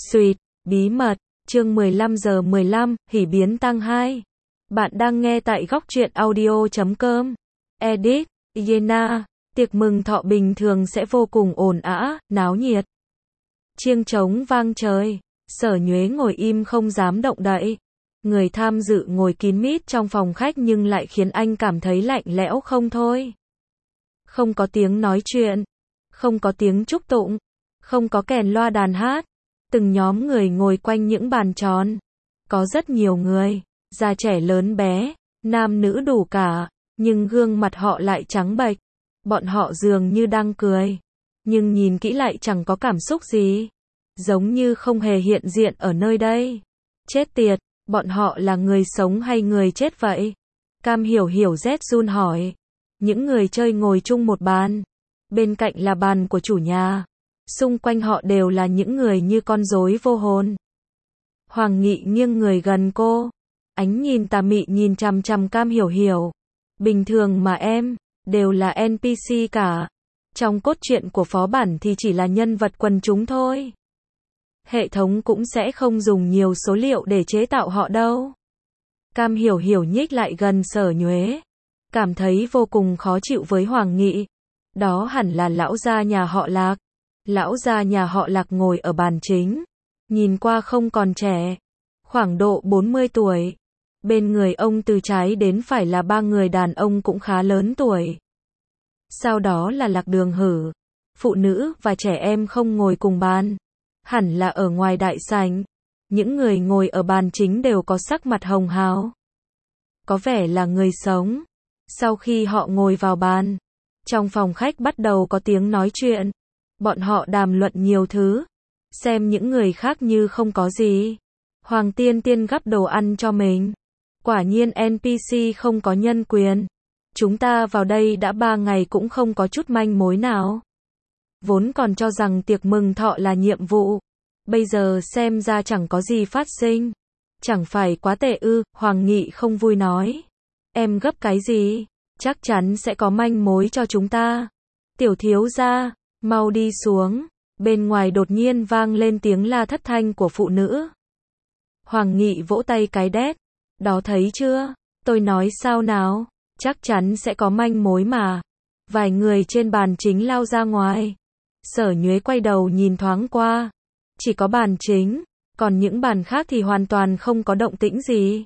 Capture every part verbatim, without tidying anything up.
Suyệt, bí mật, chương mười lăm giờ mười lăm, hỉ biến tăng hai. Bạn đang nghe tại góc truyện audio chấm com. Edit, Yena, tiệc mừng thọ bình thường sẽ vô cùng ồn ào, náo nhiệt. Chiêng trống vang trời, Sở Nhuế ngồi im không dám động đậy. Người tham dự ngồi kín mít trong phòng khách nhưng lại khiến anh cảm thấy lạnh lẽo không thôi. Không có tiếng nói chuyện, không có tiếng chúc tụng, không có kèn loa đàn hát. Từng nhóm người ngồi quanh những bàn tròn. Có rất nhiều người, già trẻ lớn bé, nam nữ đủ cả, nhưng gương mặt họ lại trắng bệch. Bọn họ dường như đang cười, nhưng nhìn kỹ lại chẳng có cảm xúc gì. Giống như không hề hiện diện ở nơi đây. Chết tiệt, bọn họ là người sống hay người chết vậy? Cam Hiểu Hiểu rét run hỏi. Những người chơi ngồi chung một bàn. Bên cạnh là bàn của chủ nhà. Xung quanh họ đều là những người như con rối vô hồn. Hoàng Nghị nghiêng người gần cô. Ánh nhìn tà mị nhìn chằm chằm Cam Hiểu Hiểu. Bình thường mà em, đều là en pê xê cả. Trong cốt truyện của phó bản thì chỉ là nhân vật quần chúng thôi. Hệ thống cũng sẽ không dùng nhiều số liệu để chế tạo họ đâu. Cam Hiểu Hiểu nhích lại gần Sở Nhuế. Cảm thấy vô cùng khó chịu với Hoàng Nghị. Đó hẳn là lão gia nhà họ Lạc. Lão gia nhà họ Lạc ngồi ở bàn chính. Nhìn qua không còn trẻ. Khoảng độ bốn mươi tuổi. Bên người ông từ trái đến phải là ba người đàn ông cũng khá lớn tuổi. Sau đó là Lạc Đường Hử. Phụ nữ và trẻ em không ngồi cùng bàn. Hẳn là ở ngoài đại sảnh. Những người ngồi ở bàn chính đều có sắc mặt hồng hào. Có vẻ là người sống. Sau khi họ ngồi vào bàn, trong phòng khách bắt đầu có tiếng nói chuyện. Bọn họ đàm luận nhiều thứ. Xem những người khác như không có gì. Hoàng Tiên Tiên gắp đồ ăn cho mình. Quả nhiên en pê xê không có nhân quyền. Chúng ta vào đây đã ba ngày cũng không có chút manh mối nào. Vốn còn cho rằng tiệc mừng thọ là nhiệm vụ. Bây giờ xem ra chẳng có gì phát sinh. Chẳng phải quá tệ ư? Hoàng Nghị không vui nói. Em gấp cái gì? Chắc chắn sẽ có manh mối cho chúng ta. Tiểu thiếu gia, mau đi xuống. Bên ngoài đột nhiên vang lên tiếng la thất thanh của phụ nữ. Hoàng Nghị vỗ tay cái đét. Đó thấy chưa? Tôi nói sao nào? Chắc chắn sẽ có manh mối mà. Vài người trên bàn chính lao ra ngoài. Sở Nhuế quay đầu nhìn thoáng qua. Chỉ có bàn chính, còn những bàn khác thì hoàn toàn không có động tĩnh gì.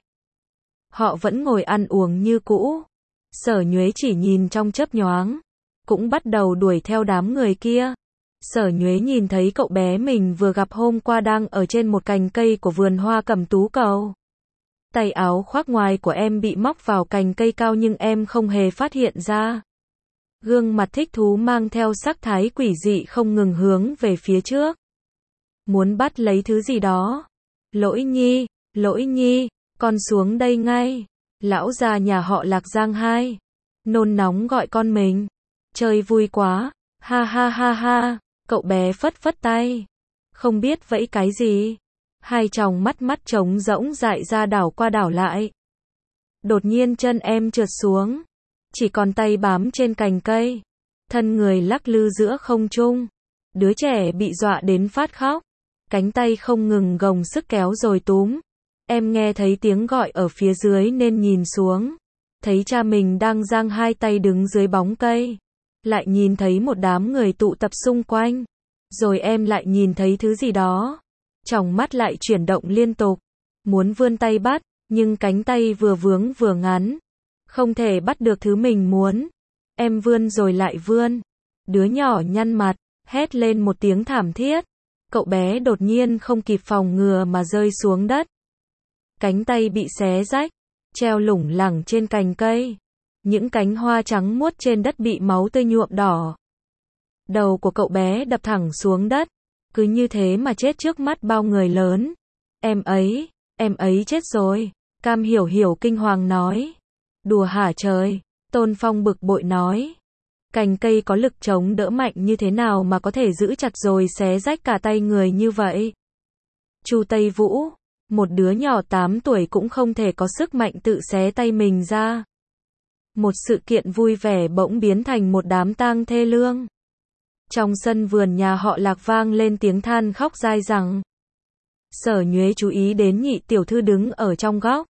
Họ vẫn ngồi ăn uống như cũ. Sở Nhuế chỉ nhìn trong chớp nhoáng, cũng bắt đầu đuổi theo đám người kia. Sở Nhuế nhìn thấy cậu bé mình vừa gặp hôm qua đang ở trên một cành cây của vườn hoa Cẩm Tú Cầu. Tay áo khoác ngoài của em bị móc vào cành cây cao nhưng em không hề phát hiện ra. Gương mặt thích thú mang theo sắc thái quỷ dị không ngừng hướng về phía trước. Muốn bắt lấy thứ gì đó. Lỗi nhi, lỗi nhi, con xuống đây ngay. Lão già nhà họ Lạc Giang hai. Nôn nóng gọi con mình. Chơi vui quá. Ha ha ha ha. Cậu bé phất phất tay. Không biết vẫy cái gì. Hai tròng mắt mắt trống rỗng dại ra đảo qua đảo lại. Đột nhiên chân em trượt xuống. Chỉ còn tay bám trên cành cây. Thân người lắc lư giữa không trung. Đứa trẻ bị dọa đến phát khóc. Cánh tay không ngừng gồng sức kéo rồi túm. Em nghe thấy tiếng gọi ở phía dưới nên nhìn xuống. Thấy cha mình đang giang hai tay đứng dưới bóng cây. Lại nhìn thấy một đám người tụ tập xung quanh. Rồi em lại nhìn thấy thứ gì đó. Tròng mắt lại chuyển động liên tục. Muốn vươn tay bắt, nhưng cánh tay vừa vướng vừa ngắn. Không thể bắt được thứ mình muốn. Em vươn rồi lại vươn. Đứa nhỏ nhăn mặt, hét lên một tiếng thảm thiết. Cậu bé đột nhiên không kịp phòng ngừa mà rơi xuống đất. Cánh tay bị xé rách, treo lủng lẳng trên cành cây. Những cánh hoa trắng muốt trên đất bị máu tươi nhuộm đỏ. Đầu của cậu bé đập thẳng xuống đất. Cứ như thế mà chết trước mắt bao người lớn. Em ấy, em ấy chết rồi. Cam Hiểu Hiểu kinh hoàng nói. Đùa hả trời? Tôn Phong bực bội nói. Cành cây có lực chống đỡ mạnh như thế nào mà có thể giữ chặt rồi xé rách cả tay người như vậy? Chu Tây Vũ, một đứa nhỏ tám tuổi cũng không thể có sức mạnh tự xé tay mình ra. Một sự kiện vui vẻ bỗng biến thành một đám tang thê lương. Trong sân vườn nhà họ Lạc vang lên tiếng than khóc dai dẳng. Sở Nhuế chú ý đến nhị tiểu thư đứng ở trong góc.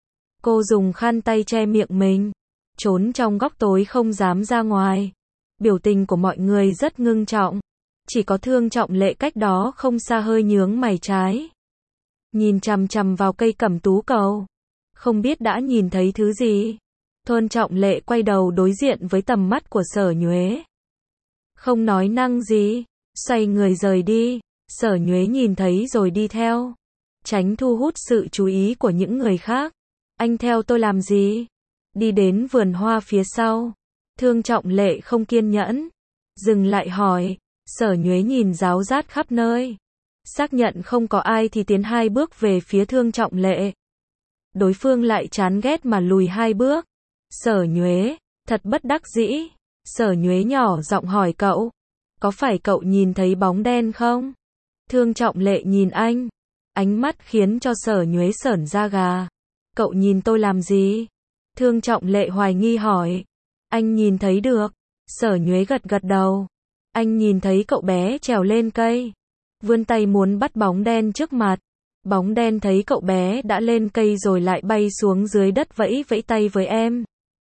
Cô dùng khăn tay che miệng mình, trốn trong góc tối không dám ra ngoài. Biểu tình của mọi người rất ngưng trọng. Chỉ có Thương Trọng Lệ cách đó không xa hơi nhướng mày trái. Nhìn chằm chằm vào cây cẩm tú cầu. Không biết đã nhìn thấy thứ gì. Thương Trọng Lệ quay đầu đối diện với tầm mắt của Sở Nhuế. Không nói năng gì, xoay người rời đi. Sở Nhuế nhìn thấy rồi đi theo. Tránh thu hút sự chú ý của những người khác. Anh theo tôi làm gì? Đi đến vườn hoa phía sau. Thương Trọng Lệ không kiên nhẫn. Dừng lại hỏi. Sở Nhuế nhìn ráo rát khắp nơi. Xác nhận không có ai thì tiến hai bước về phía Thương Trọng Lệ. Đối phương lại chán ghét mà lùi hai bước. Sở Nhuế, thật bất đắc dĩ. Sở Nhuế nhỏ giọng hỏi cậu. Có phải cậu nhìn thấy bóng đen không? Thương Trọng Lệ nhìn anh. Ánh mắt khiến cho Sở Nhuế sởn da gà. Cậu nhìn tôi làm gì? Thương Trọng Lệ hoài nghi hỏi. Anh nhìn thấy được. Sở Nhuế gật gật đầu. Anh nhìn thấy cậu bé trèo lên cây. Vươn tay muốn bắt bóng đen trước mặt. Bóng đen thấy cậu bé đã lên cây rồi lại bay xuống dưới đất vẫy vẫy tay với em.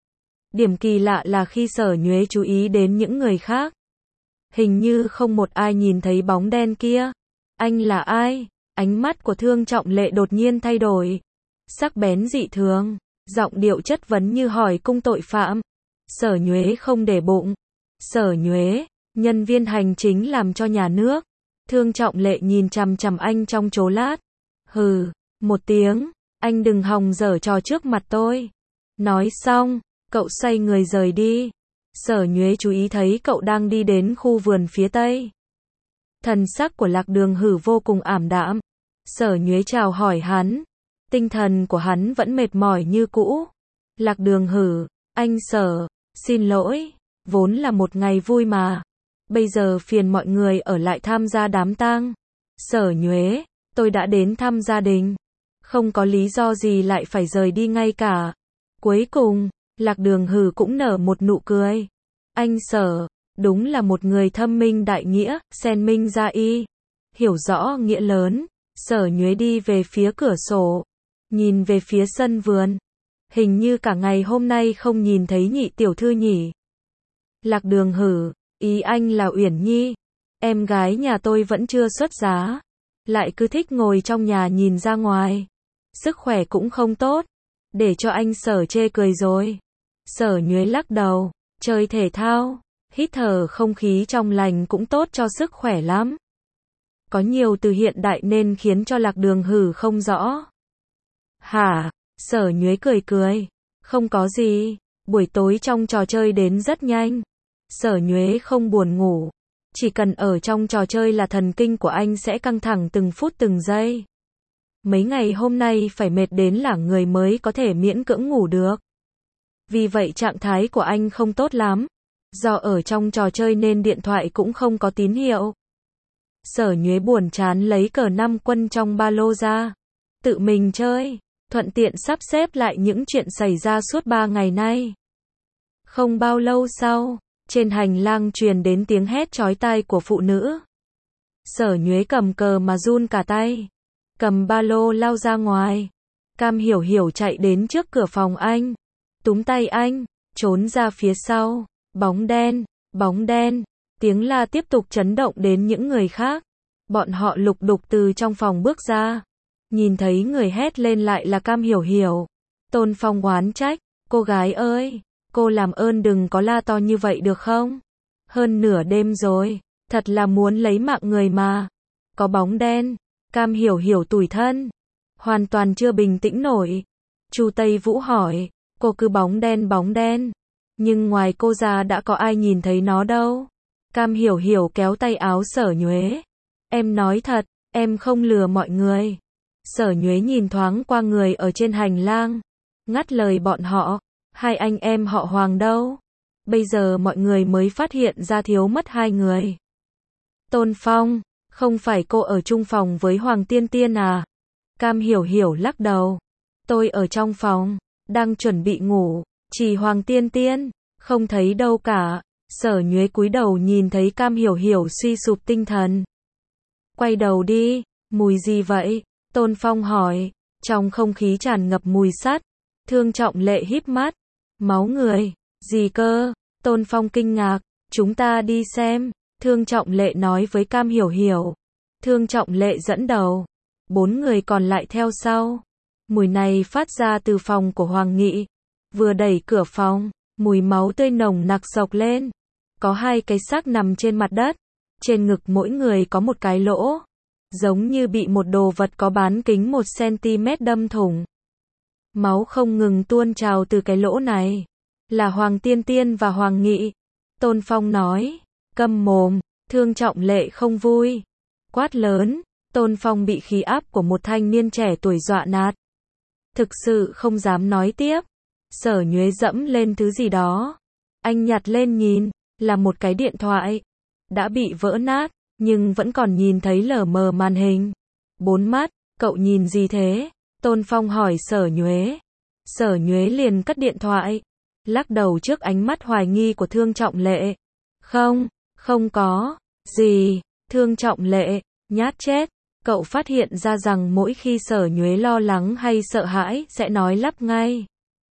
Điểm kỳ lạ là khi Sở Nhuế chú ý đến những người khác. Hình như không một ai nhìn thấy bóng đen kia. Anh là ai? Ánh mắt của Thương Trọng Lệ đột nhiên thay đổi. Sắc bén dị thường. Giọng điệu chất vấn như hỏi cung tội phạm. Sở Nhuế không để bụng. Sở Nhuế, nhân viên hành chính làm cho nhà nước. Thương Trọng Lệ nhìn chằm chằm anh trong chốc lát. Hừ, một tiếng, anh đừng hòng giở trò trước mặt tôi. Nói xong, cậu xoay người rời đi. Sở Nhuế chú ý thấy cậu đang đi đến khu vườn phía tây. Thần sắc của Lạc Đường Hử vô cùng ảm đạm. Sở Nhuế chào hỏi hắn. Tinh thần của hắn vẫn mệt mỏi như cũ. Lạc Đường Hử, anh Sở, xin lỗi, vốn là một ngày vui mà. Bây giờ phiền mọi người ở lại tham gia đám tang. Sở Nhuế, tôi đã đến thăm gia đình. Không có lý do gì lại phải rời đi ngay cả. Cuối cùng, Lạc Đường Hử cũng nở một nụ cười. Anh Sở, đúng là một người thâm minh đại nghĩa, sen minh gia y. Hiểu rõ nghĩa lớn. Sở Nhuế đi về phía cửa sổ. Nhìn về phía sân vườn. Hình như cả ngày hôm nay không nhìn thấy nhị tiểu thư nhỉ. Lạc Đường Hử, ý anh là Uyển Nhi. Em gái nhà tôi vẫn chưa xuất giá. Lại cứ thích ngồi trong nhà nhìn ra ngoài. Sức khỏe cũng không tốt. Để cho anh Sở chê cười rồi. Sở Nhuế lắc đầu. Chơi thể thao, hít thở không khí trong lành cũng tốt cho sức khỏe lắm. Có nhiều từ hiện đại nên khiến cho Lạc Đường Hử không rõ. Hả? Sở Nhuế cười cười. Không có gì. Buổi tối trong trò chơi đến rất nhanh. Sở Nhuế không buồn ngủ. Chỉ cần ở trong trò chơi là thần kinh của anh sẽ căng thẳng từng phút từng giây. Mấy ngày hôm nay phải mệt đến là người mới có thể miễn cưỡng ngủ được. Vì vậy trạng thái của anh không tốt lắm. Do ở trong trò chơi nên điện thoại cũng không có tín hiệu. Sở Nhuế buồn chán lấy cờ năm quân trong ba lô ra. Tự mình chơi. Thuận tiện sắp xếp lại những chuyện xảy ra suốt ba ngày nay. Không bao lâu sau, trên hành lang truyền đến tiếng hét chói tai của phụ nữ. Sở Nhuế cầm cờ mà run cả tay. Cầm ba lô lao ra ngoài. Cam Hiểu Hiểu chạy đến trước cửa phòng anh. Túm tay anh, trốn ra phía sau. Bóng đen, bóng đen. Tiếng la tiếp tục chấn động đến những người khác. Bọn họ lục đục từ trong phòng bước ra. Nhìn thấy người hét lên lại là Cam Hiểu Hiểu. Tôn Phong oán trách. Cô gái ơi, cô làm ơn đừng có la to như vậy được không? Hơn nửa đêm rồi, thật là muốn lấy mạng người mà. Có bóng đen. Cam Hiểu Hiểu tủi thân. Hoàn toàn chưa bình tĩnh nổi. Chu Tây Vũ hỏi. Cô cứ bóng đen bóng đen. Nhưng ngoài cô ra đã có ai nhìn thấy nó đâu. Cam Hiểu Hiểu kéo tay áo Sở Nhuế. Em nói thật, em không lừa mọi người. Sở Nhuế nhìn thoáng qua người ở trên hành lang. Ngắt lời bọn họ. Hai anh em họ Hoàng đâu? Bây giờ mọi người mới phát hiện ra thiếu mất hai người. Tôn Phong, không phải cô ở chung phòng với Hoàng Tiên Tiên à? Cam Hiểu Hiểu lắc đầu. Tôi ở trong phòng, đang chuẩn bị ngủ, chỉ Hoàng Tiên Tiên, không thấy đâu cả. Sở Nhuế cúi đầu nhìn thấy Cam Hiểu Hiểu suy sụp tinh thần. Quay đầu đi, Mùi gì vậy? Tôn Phong hỏi. Trong không khí tràn ngập mùi sắt. Thương Trọng Lệ híp mắt. Máu người. Gì cơ? Tôn Phong kinh ngạc. Chúng ta đi xem. Thương Trọng Lệ nói với Cam Hiểu Hiểu. Thương Trọng Lệ dẫn đầu. Bốn người còn lại theo sau. Mùi này phát ra từ phòng của Hoàng Nghị. Vừa đẩy cửa phòng, mùi máu tươi nồng nặc sộc lên. Có hai cái xác nằm trên mặt đất. Trên ngực mỗi người có một cái lỗ. Giống như bị một đồ vật có bán kính một xăng-ti-mét đâm thủng. Máu không ngừng tuôn trào từ cái lỗ này. Là Hoàng Tiên Tiên và Hoàng Nghị. Tôn Phong nói. Câm mồm. Thương Trọng Lệ không vui. Quát lớn. Tôn Phong bị khí áp của một thanh niên trẻ tuổi dọa nạt. Thực sự không dám nói tiếp. Sở Nhuế dẫm lên thứ gì đó. Anh nhặt lên nhìn. Là một cái điện thoại. Đã bị vỡ nát. Nhưng vẫn còn nhìn thấy lờ mờ màn hình. Bốn mắt. Cậu nhìn gì thế? Tôn Phong hỏi Sở Nhuế. Sở Nhuế liền cất điện thoại. Lắc đầu trước ánh mắt hoài nghi của Thương Trọng Lệ. Không, không có. Gì? Thương Trọng Lệ. Nhát chết. Cậu phát hiện ra rằng mỗi khi Sở Nhuế lo lắng hay sợ hãi sẽ nói lắp ngay.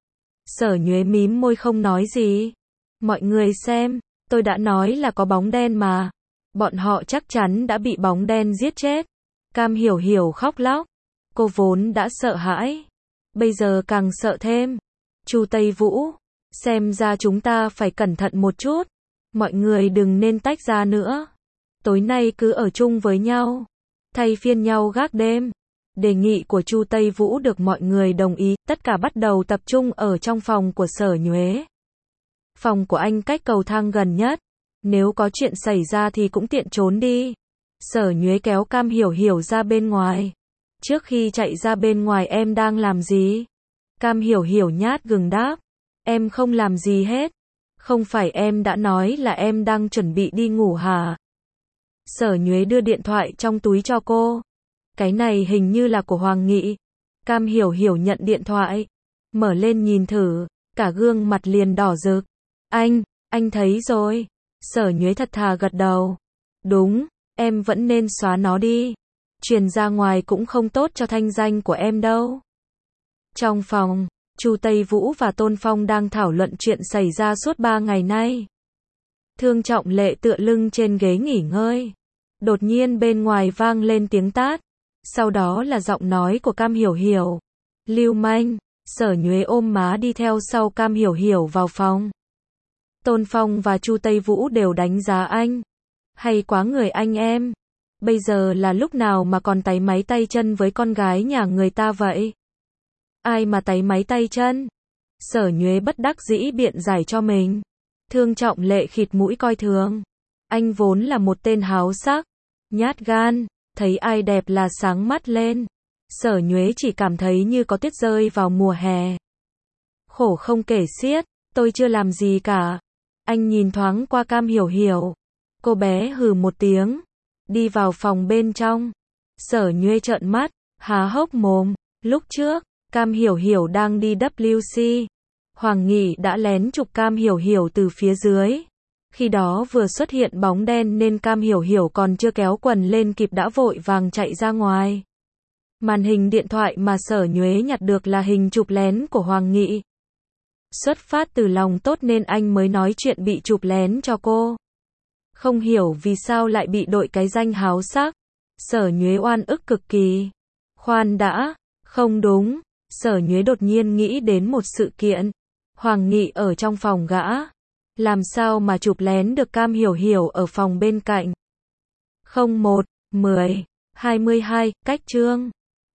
Sở Nhuế mím môi không nói gì. Mọi người xem, tôi đã nói là có bóng đen mà. Bọn họ chắc chắn đã bị bóng đen giết chết. Cam Hiểu Hiểu khóc lóc. Cô vốn đã sợ hãi. Bây giờ càng sợ thêm. Chu Tây Vũ. Xem ra chúng ta phải cẩn thận một chút. Mọi người đừng nên tách ra nữa. Tối nay cứ ở chung với nhau. Thay phiên nhau gác đêm. Đề nghị của Chu Tây Vũ được mọi người đồng ý. Tất cả bắt đầu tập trung ở trong phòng của Sở Nhuế. Phòng của anh cách cầu thang gần nhất. Nếu có chuyện xảy ra thì cũng tiện trốn đi. Sở Nhuế kéo Cam Hiểu Hiểu ra bên ngoài. Trước khi chạy ra bên ngoài em đang làm gì? Cam Hiểu Hiểu nhát gừng đáp. Em không làm gì hết. Không phải em đã nói là em đang chuẩn bị đi ngủ hả? Sở Nhuế đưa điện thoại trong túi cho cô. Cái này hình như là của Hoàng Nghị. Cam Hiểu Hiểu nhận điện thoại. Mở lên nhìn thử. Cả gương mặt liền đỏ rực. Anh, anh thấy rồi. Sở Nhuế thật thà gật đầu. Đúng, em vẫn nên xóa nó đi. Truyền ra ngoài cũng không tốt cho thanh danh của em đâu. Trong phòng, Chu Tây Vũ và Tôn Phong đang thảo luận chuyện xảy ra suốt ba ngày nay. Thương Trọng Lệ tựa lưng trên ghế nghỉ ngơi. Đột nhiên bên ngoài vang lên tiếng tát. Sau đó là giọng nói của Cam Hiểu Hiểu. Lưu manh. Sở Nhuế ôm má đi theo sau Cam Hiểu Hiểu vào phòng. Tôn Phong và Chu Tây Vũ đều đánh giá anh. Hay quá người anh em. Bây giờ là lúc nào mà còn táy máy tay chân với con gái nhà người ta vậy? Ai mà táy máy tay chân? Sở Nhuế bất đắc dĩ biện giải cho mình. Thương Trọng Lệ khịt mũi coi thường. Anh vốn là một tên háo sắc, nhát gan, thấy ai đẹp là sáng mắt lên. Sở Nhuế chỉ cảm thấy như có tuyết rơi vào mùa hè. Khổ không kể xiết, tôi chưa làm gì cả. Anh nhìn thoáng qua Cam Hiểu Hiểu. Cô bé hừ một tiếng, đi vào phòng bên trong. Sở Nhuế trợn mắt, há hốc mồm. Lúc trước, Cam Hiểu Hiểu đang đi W C. Hoàng Nghị đã lén chụp Cam Hiểu Hiểu từ phía dưới. Khi đó vừa xuất hiện bóng đen nên Cam Hiểu Hiểu còn chưa kéo quần lên kịp đã vội vàng chạy ra ngoài. Màn hình điện thoại mà Sở Nhuế nhặt được là hình chụp lén của Hoàng Nghị. Xuất phát từ lòng tốt nên anh mới nói chuyện bị chụp lén cho cô. Không hiểu vì sao lại bị đội cái danh háo sắc. Sở Nhuế oan ức cực kỳ. Khoan đã, không đúng. Sở Nhuế đột nhiên nghĩ đến một sự kiện. Hoàng Nghị ở trong phòng gã. Làm sao mà chụp lén được Cam Hiểu Hiểu ở phòng bên cạnh. không một, mười, hai mươi hai, cách chương.